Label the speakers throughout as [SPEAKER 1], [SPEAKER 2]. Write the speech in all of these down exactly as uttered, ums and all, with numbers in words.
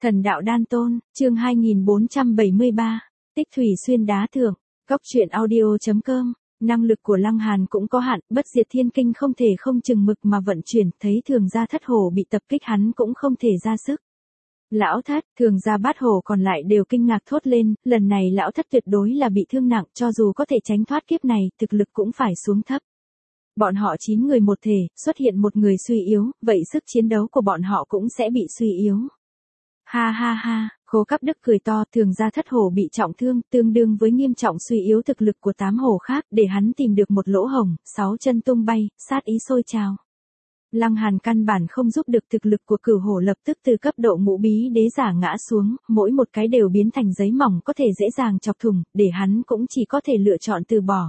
[SPEAKER 1] Thần đạo đan tôn, chương hai nghìn bốn trăm bảy mươi ba, tích thủy xuyên đá thượng, góc truyện audio.com, năng lực của Lăng Hàn cũng có hạn, bất diệt thiên kinh không thể không chừng mực mà vận chuyển, thấy thường gia thất hổ bị tập kích hắn cũng không thể ra sức. Lão thất, thường gia bát hổ còn lại đều kinh ngạc thốt lên, lần này lão thất tuyệt đối là bị thương nặng, cho dù có thể tránh thoát kiếp này, thực lực cũng phải xuống thấp. Bọn họ chín người một thể, xuất hiện một người suy yếu, vậy sức chiến đấu của bọn họ cũng sẽ bị suy yếu. Ha ha ha, Khố Cáp Đức cười to, thường gia thất hổ bị trọng thương, tương đương với nghiêm trọng suy yếu thực lực của tám hổ khác, để hắn tìm được một lỗ hổng, sáu chân tung bay, sát ý sôi trào. Lăng Hàn căn bản không giúp được, thực lực của cửu hổ lập tức từ cấp độ ngũ bí đế giả ngã xuống, mỗi một cái đều biến thành giấy mỏng có thể dễ dàng chọc thủng, để hắn cũng chỉ có thể lựa chọn từ bỏ.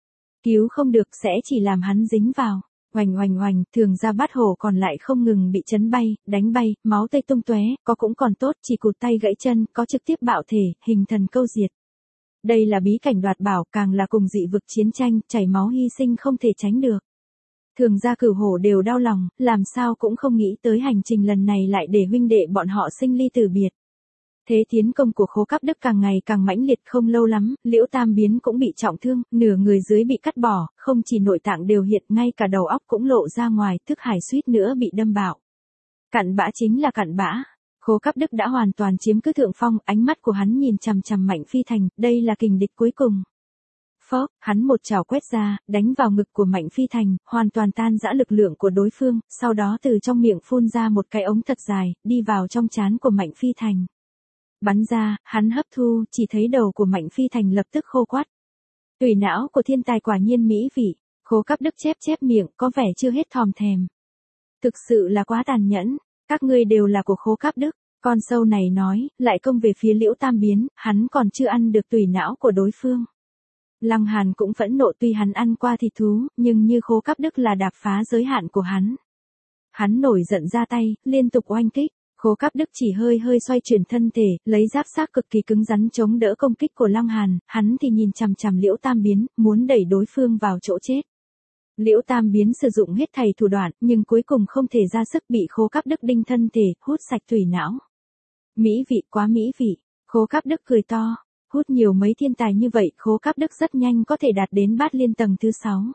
[SPEAKER 1] Cứu không được sẽ chỉ làm hắn dính vào. Oành oành oành, thường gia bát hổ còn lại không ngừng bị chấn bay, đánh bay, máu tươi tung tóe, có cũng còn tốt, chỉ cụt tay gãy chân, có trực tiếp bạo thể, hình thần câu diệt. Đây là bí cảnh đoạt bảo, càng là cùng dị vực chiến tranh, chảy máu hy sinh không thể tránh được. Thường gia cửu hổ đều đau lòng, làm sao cũng không nghĩ tới hành trình lần này lại để huynh đệ bọn họ sinh ly tử biệt. Thế tiến công của Khố Cáp Đức càng ngày càng mãnh liệt, không lâu lắm, Liễu Tam Biến cũng bị trọng thương, nửa người dưới bị cắt bỏ, không chỉ nội tạng đều hiện, ngay cả đầu óc cũng lộ ra ngoài, Thức Hải suýt nữa bị đâm bạo. Cặn bã chính là cặn bã. Khố Cáp Đức đã hoàn toàn chiếm cứ thượng phong, ánh mắt của hắn nhìn chằm chằm Mạnh Phi Thành, đây là kình địch cuối cùng. Phốc, hắn một chảo quét ra, đánh vào ngực của Mạnh Phi Thành, hoàn toàn tan rã lực lượng của đối phương, sau đó từ trong miệng phun ra một cái ống thật dài, đi vào trong trán của Mạnh Phi Thành. Bắn ra, hắn hấp thu, chỉ thấy đầu của Mạnh Phi Thành lập tức khô quắt. Tùy não của thiên tài quả nhiên mỹ vị, Khố Cáp Đức chép chép miệng, có vẻ chưa hết thòm thèm. Thực sự là quá tàn nhẫn, các ngươi đều là của Khố Cáp Đức, con sâu này nói, lại công về phía Liễu Tam Biến, hắn còn chưa ăn được tùy não của đối phương. Lăng Hàn cũng phẫn nộ, tuy hắn ăn qua thịt thú, nhưng như Khố Cáp Đức là đạp phá giới hạn của hắn. Hắn nổi giận ra tay, liên tục oanh kích. Khố Cáp Đức chỉ hơi hơi xoay chuyển thân thể, lấy giáp xác cực kỳ cứng rắn chống đỡ công kích của Lăng Hàn, hắn thì nhìn chằm chằm Liễu Tam Biến, muốn đẩy đối phương vào chỗ chết. Liễu Tam Biến sử dụng hết thảy thủ đoạn, nhưng cuối cùng không thể ra sức, bị Khố Cáp Đức đinh thân thể, hút sạch thủy não. Mỹ vị, quá mỹ vị. Khố Cáp Đức cười to, hút nhiều mấy thiên tài như vậy, Khố Cáp Đức rất nhanh có thể đạt đến bát liên tầng thứ sáu.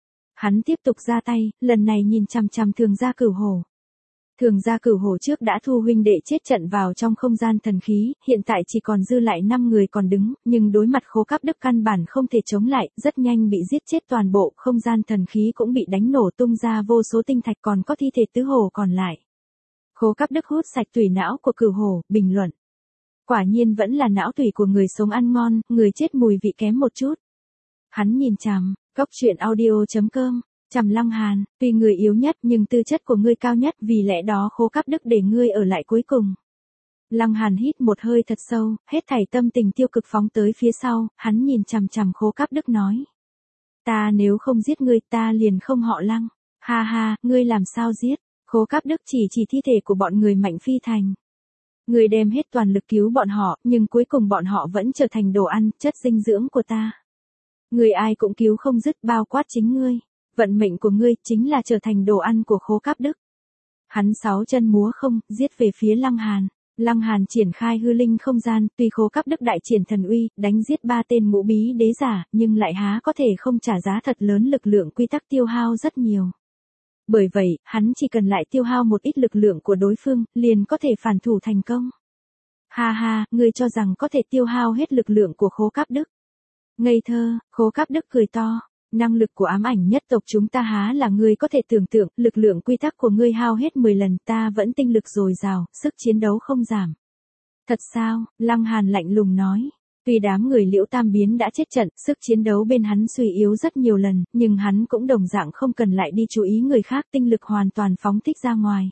[SPEAKER 1] Hắn tiếp tục ra tay, lần này nhìn chằm chằm thường gia cửu hổ. Thường gia cửu hổ trước đã thu huynh đệ chết trận vào trong không gian thần khí, hiện tại chỉ còn dư lại năm người còn đứng, nhưng đối mặt Khố Cáp Đức căn bản không thể chống lại, rất nhanh bị giết chết toàn bộ, không gian thần khí cũng bị đánh nổ tung ra vô số tinh thạch, còn có thi thể tứ hổ còn lại. Khố Cáp Đức hút sạch tủy não của cửu hổ, bình luận. Quả nhiên vẫn là não tủy của người sống ăn ngon, người chết mùi vị kém một chút. Hắn nhìn chằm, góc truyện audio.com. Chằm Lăng Hàn, tuy người yếu nhất nhưng tư chất của ngươi cao nhất, vì lẽ đó Khố Cáp Đức để ngươi ở lại cuối cùng. Lăng Hàn hít một hơi thật sâu, hết thảy tâm tình tiêu cực phóng tới phía sau, hắn nhìn chằm chằm Khố Cáp Đức nói. Ta nếu không giết ngươi, ta liền không họ Lăng. Ha ha, ngươi làm sao giết? Khố Cáp Đức chỉ chỉ thi thể của bọn người Mạnh Phi Thành. Ngươi đem hết toàn lực cứu bọn họ, nhưng cuối cùng bọn họ vẫn trở thành đồ ăn, chất dinh dưỡng của ta. Ngươi ai cũng cứu không dứt, bao quát chính ngươi. Vận mệnh của ngươi chính là trở thành đồ ăn của Khố Cáp Đức. Hắn sáu chân múa không, giết về phía Lăng Hàn. Lăng Hàn triển khai hư linh không gian, tuy Khố Cáp Đức đại triển thần uy, đánh giết ba tên ngũ bí đế giả, nhưng lại há có thể không trả giá thật lớn, lực lượng quy tắc tiêu hao rất nhiều. Bởi vậy, hắn chỉ cần lại tiêu hao một ít lực lượng của đối phương, liền có thể phản thủ thành công. Ha ha, ngươi cho rằng có thể tiêu hao hết lực lượng của Khố Cáp Đức. Ngây thơ, Khố Cáp Đức cười to. Năng lực của ám ảnh nhất tộc chúng ta há là ngươi có thể tưởng tượng, lực lượng quy tắc của ngươi hao hết mười lần, ta vẫn tinh lực dồi dào, sức chiến đấu không giảm. Thật sao? Lăng Hàn lạnh lùng nói. Tuy đám người Liễu Tam Biến đã chết trận, sức chiến đấu bên hắn suy yếu rất nhiều lần, nhưng hắn cũng đồng dạng không cần lại đi chú ý người khác, tinh lực hoàn toàn phóng thích ra ngoài.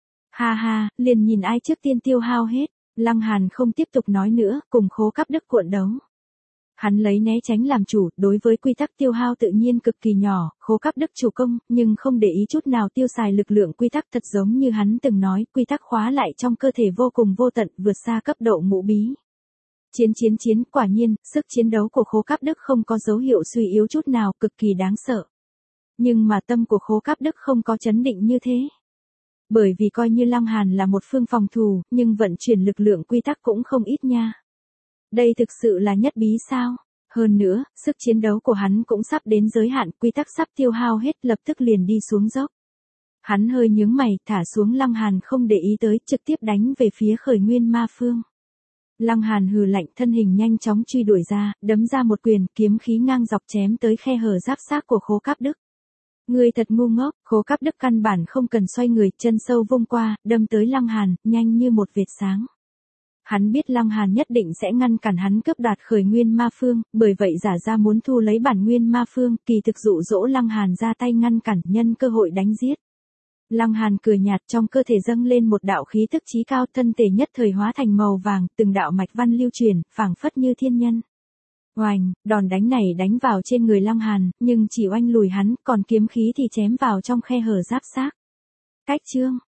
[SPEAKER 1] Ha ha, liền nhìn ai trước tiên tiêu hao hết. Lăng Hàn không tiếp tục nói nữa, cùng Khố Cáp Đức cuộn đấu. Hắn lấy né tránh làm chủ, đối với quy tắc tiêu hao tự nhiên cực kỳ nhỏ, Khố Cáp Đức chủ công, nhưng không để ý chút nào tiêu xài lực lượng quy tắc, thật giống như hắn từng nói, quy tắc khóa lại trong cơ thể vô cùng vô tận, vượt xa cấp độ ngũ bí. Chiến chiến chiến, quả nhiên, sức chiến đấu của Khố Cáp Đức không có dấu hiệu suy yếu chút nào, cực kỳ đáng sợ. Nhưng mà tâm của Khố Cáp Đức không có chấn định như thế. Bởi vì coi như Lăng Hàn là một phương phòng thủ, nhưng vận chuyển lực lượng quy tắc cũng không ít nha. Đây thực sự là nhất bí sao? Hơn nữa, sức chiến đấu của hắn cũng sắp đến giới hạn, quy tắc sắp tiêu hao hết, lập tức liền đi xuống dốc. Hắn hơi nhướng mày, thả xuống Lăng Hàn không để ý tới, trực tiếp đánh về phía Khởi Nguyên Ma Phương. Lăng Hàn hừ lạnh, thân hình nhanh chóng truy đuổi ra, đấm ra một quyền, kiếm khí ngang dọc chém tới khe hở giáp xác của Khố Cáp Đức. Người thật ngu ngốc, Khố Cáp Đức căn bản không cần xoay người, chân sâu vung qua, đâm tới Lăng Hàn, nhanh như một vệt sáng. Hắn biết Lăng Hàn nhất định sẽ ngăn cản hắn cướp đoạt Khởi Nguyên Ma Phương, bởi vậy giả ra muốn thu lấy bản Nguyên Ma Phương, kỳ thực dụ dỗ Lăng Hàn ra tay ngăn cản, nhân cơ hội đánh giết. Lăng Hàn cười nhạt, trong cơ thể dâng lên một đạo khí tức chí cao, thân thể nhất thời hóa thành màu vàng, từng đạo mạch văn lưu truyền, phảng phất như thiên nhân. Oành, đòn đánh này đánh vào trên người Lăng Hàn, nhưng chỉ oanh lùi hắn, còn kiếm khí thì chém vào trong khe hở giáp xác. Cách chương